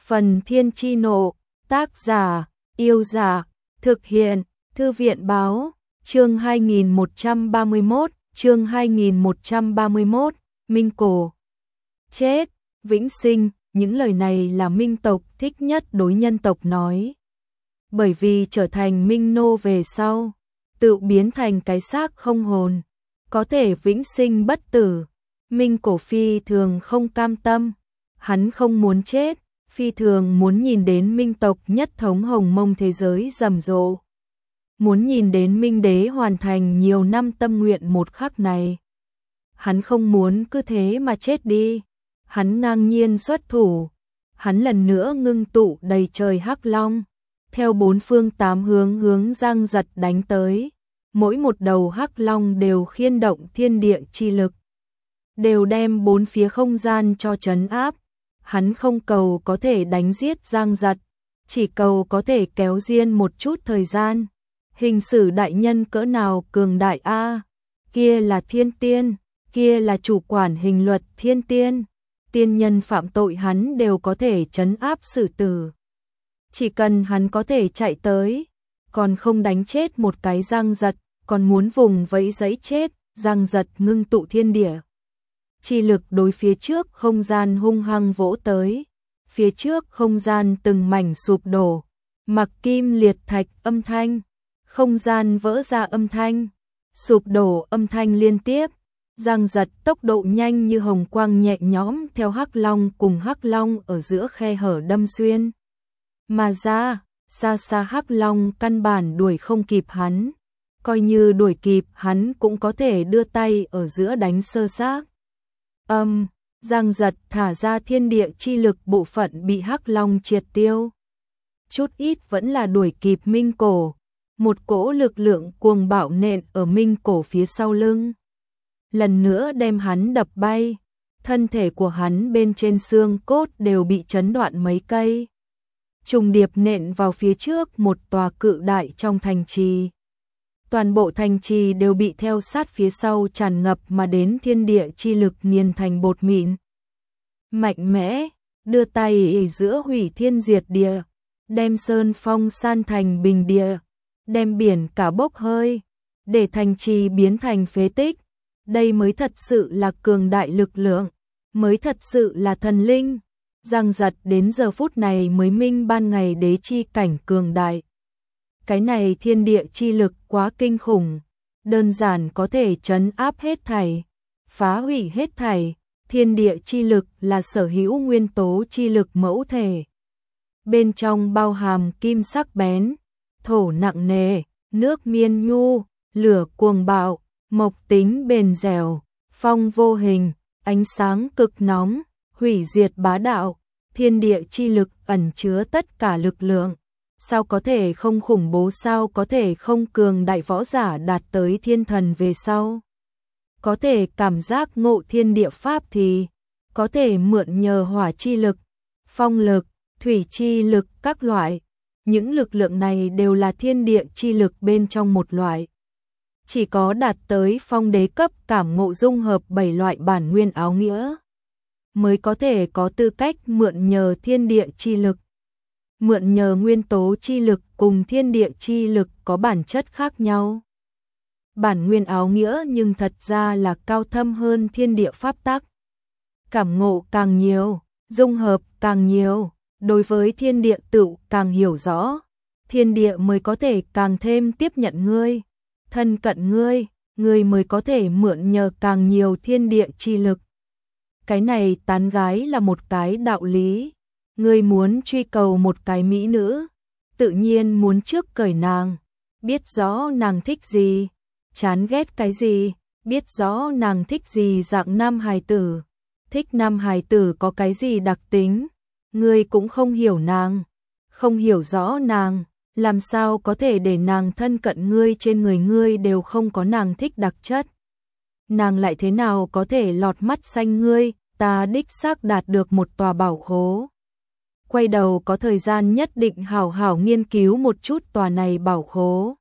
Phần Thiên Chi Nộ, tác giả, Yêu Giả, thực hiện, Thư viện Báo, chương 2131, Minh Cổ. Chết, vĩnh sinh, những lời này là Minh tộc thích nhất đối nhân tộc nói. Bởi vì trở thành Minh nô về sau, tự biến thành cái xác không hồn, có thể vĩnh sinh bất tử. Minh Cổ phi thường không cam tâm, hắn không muốn chết, phi thường muốn nhìn đến Minh tộc nhất thống hồng mông thế giới rầm rộ. Muốn nhìn đến Minh đế hoàn thành nhiều năm tâm nguyện một khắc này. Hắn không muốn cứ thế mà chết đi, hắn ngang nhiên xuất thủ, hắn lần nữa ngưng tụ đầy trời hắc long, theo bốn phương tám hướng Giang Giật đánh tới. Mỗi một đầu hắc long đều khiên động thiên địa chi lực, đều đem bốn phía không gian cho trấn áp. Hắn không cầu có thể đánh giết Giang Giật, chỉ cầu có thể kéo riêng một chút thời gian. Hình sử đại nhân cỡ nào cường đại a, kia là thiên tiên, kia là chủ quản hình luật thiên tiên, tiên nhân phạm tội hắn đều có thể trấn áp xử tử. Chỉ cần hắn có thể chạy tới, còn không đánh chết một cái Giang Giật, còn muốn vùng vẫy giấy chết. Giang Giật ngưng tụ thiên địa chi lực đối phía trước không gian hung hăng vỗ tới, phía trước không gian từng mảnh sụp đổ, mặc kim liệt thạch âm thanh, không gian vỡ ra âm thanh, sụp đổ âm thanh liên tiếp. Giang Giật tốc độ nhanh như hồng quang nhẹ nhõm theo hắc long cùng hắc long ở giữa khe hở đâm xuyên mà ra. Xa xa hắc long căn bản đuổi không kịp hắn, coi như đuổi kịp hắn cũng có thể đưa tay ở giữa đánh sơ xác. Giang Giật thả ra thiên địa chi lực, bộ phận bị hắc long triệt tiêu, chút ít vẫn là đuổi kịp Minh Cổ. Một cỗ lực lượng cuồng bạo nện ở Minh Cổ phía sau lưng, lần nữa đem hắn đập bay, thân thể của hắn bên trên xương cốt đều bị chấn đoạn mấy cây, trùng điệp nện vào phía trước một tòa cự đại trong thành trì. Toàn bộ thành trì đều bị theo sát phía sau tràn ngập mà đến thiên địa chi lực nghiền thành bột mịn. Mạnh mẽ, đưa tay ở giữa hủy thiên diệt địa, đem sơn phong san thành bình địa, đem biển cả bốc hơi, để thành trì biến thành phế tích. Đây mới thật sự là cường đại lực lượng, mới thật sự là thần linh. Giang Giật đến giờ phút này mới minh ban ngày đế chi cảnh cường đại. Cái này thiên địa chi lực quá kinh khủng, đơn giản có thể trấn áp hết thảy, phá hủy hết thảy. Thiên địa chi lực là sở hữu nguyên tố chi lực mẫu thể, bên trong bao hàm kim sắc bén, thổ nặng nề, nước miên nhu, lửa cuồng bạo, mộc tính bền dẻo, phong vô hình, ánh sáng cực nóng, hủy diệt bá đạo. Thiên địa chi lực ẩn chứa tất cả lực lượng, sao có thể không khủng bố, sao có thể không cường đại. Võ giả đạt tới thiên thần về sau, có thể cảm giác ngộ thiên địa pháp thì có thể mượn nhờ hỏa chi lực, phong lực, thủy chi lực các loại. Những lực lượng này đều là thiên địa chi lực bên trong một loại. Chỉ có đạt tới phong đế cấp cảm ngộ dung hợp 7 loại bản nguyên áo nghĩa, mới có thể có tư cách mượn nhờ thiên địa chi lực. Mượn nhờ nguyên tố chi lực cùng thiên địa chi lực có bản chất khác nhau. Bản nguyên áo nghĩa nhưng thật ra là cao thâm hơn thiên địa pháp tắc. Cảm ngộ càng nhiều, dung hợp càng nhiều, đối với thiên địa tựu càng hiểu rõ, thiên địa mới có thể càng thêm tiếp nhận ngươi, thân cận ngươi, ngươi mới có thể mượn nhờ càng nhiều thiên địa chi lực. Cái này tán gái là một cái đạo lý. Ngươi muốn truy cầu một cái mỹ nữ, tự nhiên muốn trước cởi nàng, biết rõ nàng thích gì, chán ghét cái gì, biết rõ nàng thích gì dạng nam hài tử, thích nam hài tử có cái gì đặc tính. Ngươi cũng không hiểu nàng, không hiểu rõ nàng, làm sao có thể để nàng thân cận ngươi, trên người ngươi đều không có nàng thích đặc chất. Nàng lại thế nào có thể lọt mắt xanh ngươi. Ta đích xác đạt được một tòa bảo khố, quay đầu có thời gian nhất định hảo hảo nghiên cứu một chút tòa này bảo khố.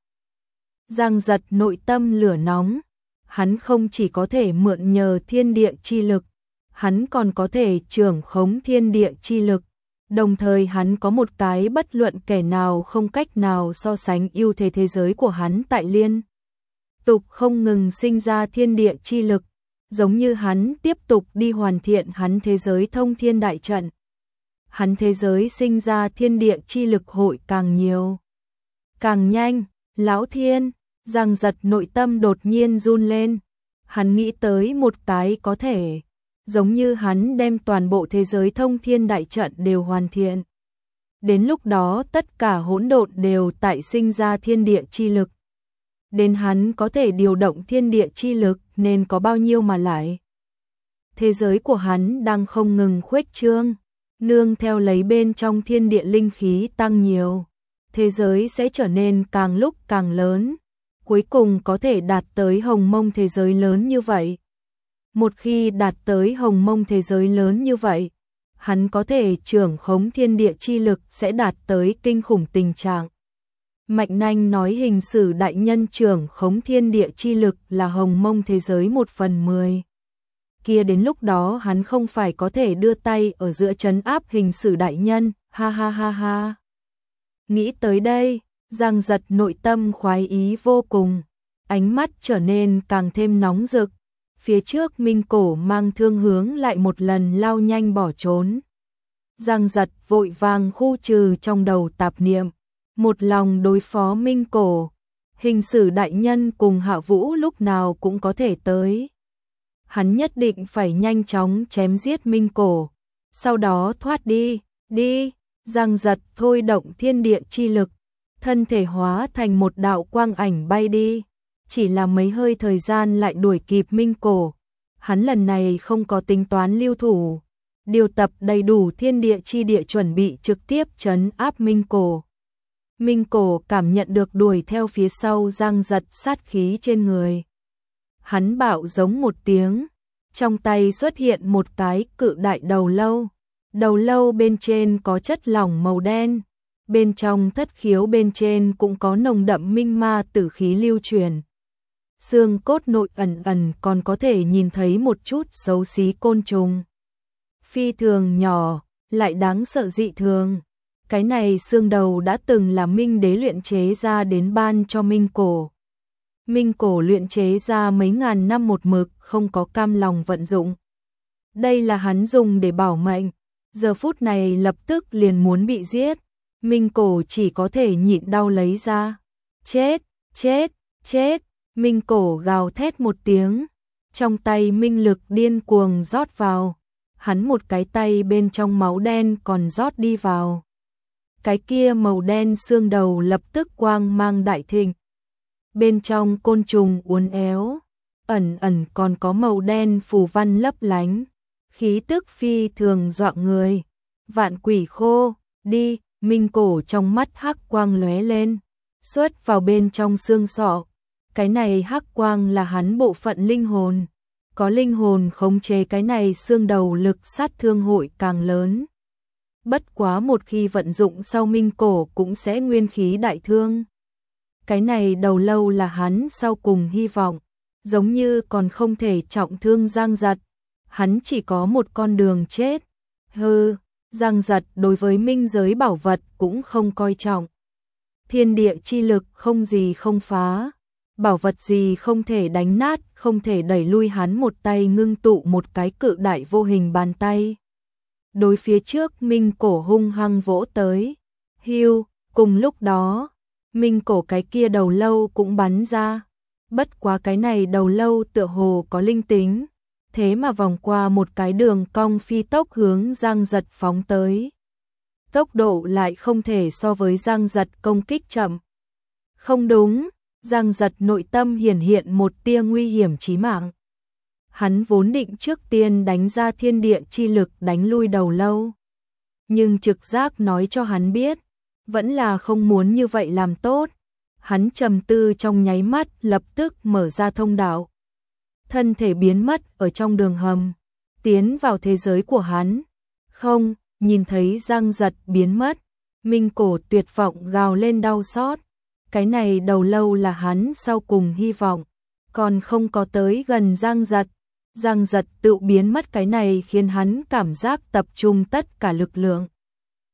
Giang Giật nội tâm lửa nóng, hắn không chỉ có thể mượn nhờ thiên địa chi lực, hắn còn có thể trưởng khống thiên địa chi lực, Đồng thời hắn có một cái bất luận kẻ nào không cách nào so sánh ưu thế thế giới của hắn tại liên tục không ngừng sinh ra thiên địa chi lực, giống như hắn tiếp tục đi hoàn thiện hắn thế giới thông thiên đại trận. Hắn thế giới sinh ra thiên địa chi lực hội càng nhiều, càng nhanh. Lão Thiên, Giang Giật nội tâm đột nhiên run lên. Hắn nghĩ tới một cái có thể, giống như hắn đem toàn bộ thế giới thông thiên đại trận đều hoàn thiện. Đến lúc đó tất cả hỗn độn đều tại sinh ra thiên địa chi lực. Đến hắn có thể điều động thiên địa chi lực nên có bao nhiêu mà lại. Thế giới của hắn đang không ngừng khuếch trương, nương theo lấy bên trong thiên địa linh khí tăng nhiều. Thế giới sẽ trở nên càng lúc càng lớn, cuối cùng có thể đạt tới hồng mông thế giới lớn như vậy. Một khi đạt tới hồng mông thế giới lớn như vậy, hắn có thể trưởng khống thiên địa chi lực sẽ đạt tới kinh khủng tình trạng. Mạnh Nanh nói hình sử đại nhân trưởng khống thiên địa chi lực là hồng mông thế giới 1/10. Kia đến lúc đó hắn không phải có thể đưa tay ở giữa trấn áp hình sử đại nhân, ha ha ha ha. Nghĩ tới đây, Giang Giật nội tâm khoái ý vô cùng, ánh mắt trở nên càng thêm nóng rực. Phía trước Minh Cổ mang thương hướng lại một lần lao nhanh bỏ trốn. Giang Giật vội vàng khu trừ trong đầu tạp niệm, một lòng đối phó Minh Cổ. Hình sử đại nhân cùng Hạ Vũ lúc nào cũng có thể tới. Hắn nhất định phải nhanh chóng chém giết Minh Cổ, sau đó thoát đi, đi. Giang Giật thôi động thiên địa chi lực, thân thể hóa thành một đạo quang ảnh bay đi, chỉ là mấy hơi thời gian lại đuổi kịp Minh Cổ. Hắn lần này không có tính toán lưu thủ, điều tập đầy đủ thiên địa chi địa chuẩn bị trực tiếp trấn áp Minh Cổ. Minh Cổ cảm nhận được đuổi theo phía sau Giang Giật sát khí trên người. Hắn bạo giống một tiếng, trong tay xuất hiện một cái cự đại đầu lâu. Đầu lâu bên trên có chất lỏng màu đen, bên trong thất khiếu bên trên cũng có nồng đậm minh ma tử khí lưu truyền. Xương cốt nội ẩn ẩn còn có thể nhìn thấy một chút xấu xí côn trùng. Phi thường nhỏ, lại đáng sợ dị thường. Cái này xương đầu đã từng là Minh Đế luyện chế ra đến ban cho Minh Cổ. Minh Cổ luyện chế ra mấy ngàn năm một mực không có cam lòng vận dụng. Đây là hắn dùng để bảo mệnh. Giờ phút này lập tức liền muốn bị giết, Minh Cổ chỉ có thể nhịn đau lấy ra. Chết, chết, chết, Minh Cổ gào thét một tiếng, trong tay minh lực điên cuồng rót vào, hắn một cái tay bên trong máu đen còn rót đi vào. Cái kia màu đen xương đầu lập tức quang mang đại thịnh. Bên trong côn trùng uốn éo, ẩn ẩn còn có màu đen phù văn lấp lánh. Khí tức phi thường dọa người. Vạn quỷ khô, đi. Minh Cổ trong mắt hắc quang lóe lên, xuất vào bên trong xương sọ. Cái này hắc quang là hắn bộ phận linh hồn. Có linh hồn khống chế cái này xương đầu lực sát thương hội càng lớn. Bất quá một khi vận dụng sau Minh Cổ cũng sẽ nguyên khí đại thương. Cái này đầu lâu là hắn sau cùng hy vọng, giống như còn không thể trọng thương Giang Giật. Hắn chỉ có một con đường chết. Hừ, Giang Giật đối với minh giới bảo vật cũng không coi trọng. Thiên địa chi lực không gì không phá, bảo vật gì không thể đánh nát, không thể đẩy lui hắn một tay ngưng tụ một cái cự đại vô hình bàn tay. Đối phía trước Minh Cổ hung hăng vỗ tới. Hiu, cùng lúc đó, Minh Cổ cái kia đầu lâu cũng bắn ra. Bất quá cái này đầu lâu tựa hồ có linh tính. Thế mà vòng qua một cái đường cong phi tốc hướng Giang Giật phóng tới. Tốc độ lại không thể so với Giang Giật công kích chậm. Không đúng, Giang Giật nội tâm hiển hiện một tia nguy hiểm chí mạng. Hắn vốn định trước tiên đánh ra thiên địa chi lực đánh lui đầu lâu. Nhưng trực giác nói cho hắn biết, vẫn là không muốn như vậy làm tốt. Hắn trầm tư trong nháy mắt lập tức mở ra thông đạo. Thân thể biến mất ở trong đường hầm, tiến vào thế giới của hắn. Không, nhìn thấy Giang Giật biến mất, Minh Cổ tuyệt vọng gào lên đau xót. Cái này đầu lâu là hắn sau cùng hy vọng, còn không có tới gần Giang Giật. Giang Giật tự biến mất, cái này khiến hắn cảm giác tập trung tất cả lực lượng.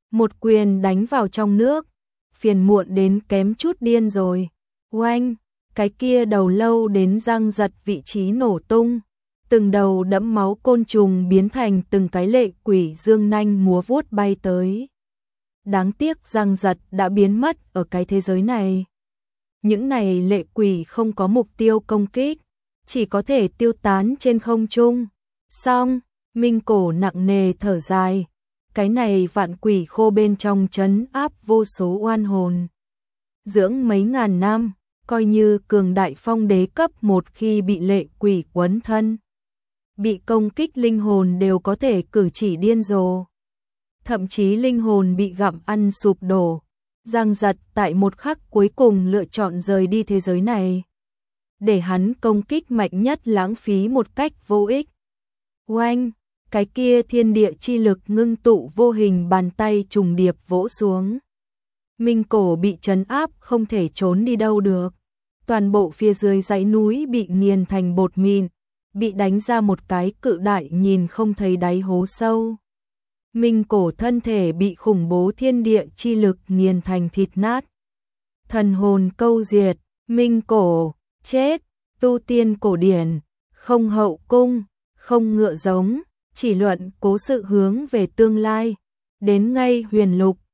một quyền đánh vào trong nước, phiền muộn đến kém chút điên rồi. Oanh, cái kia đầu lâu đến răng giật vị trí nổ tung, từng đầu đẫm máu côn trùng biến thành từng cái lệ quỷ dương nanh múa vuốt bay tới. Đáng tiếc răng giật đã biến mất ở cái thế giới này. Những này lệ quỷ không có mục tiêu công kích, chỉ có thể tiêu tán trên không trung. Xong, Minh Cổ nặng nề thở dài, cái này vạn quỷ khô bên trong trấn áp vô số oan hồn. Dưỡng mấy ngàn năm, coi như cường đại phong đế cấp một khi bị lệ quỷ quấn thân. Bị công kích linh hồn đều có thể cử chỉ điên rồ. Thậm chí linh hồn bị gặm ăn sụp đổ. Giang giật tại một khắc cuối cùng lựa chọn rời đi thế giới này. Để hắn công kích mạnh nhất lãng phí một cách vô ích. Oanh, cái kia thiên địa chi lực ngưng tụ vô hình bàn tay trùng điệp vỗ xuống. Minh Cổ bị trấn áp không thể trốn đi đâu được. Toàn bộ phía dưới dãy núi bị nghiền thành bột mịn, bị đánh ra một cái cự đại nhìn không thấy đáy hố sâu. Minh Cổ thân thể bị khủng bố thiên địa chi lực nghiền thành thịt nát. Thần hồn câu diệt, Minh Cổ, chết, tu tiên cổ điển, không hậu cung, không ngựa giống, chỉ luận cố sự hướng về tương lai, đến ngay huyền lục,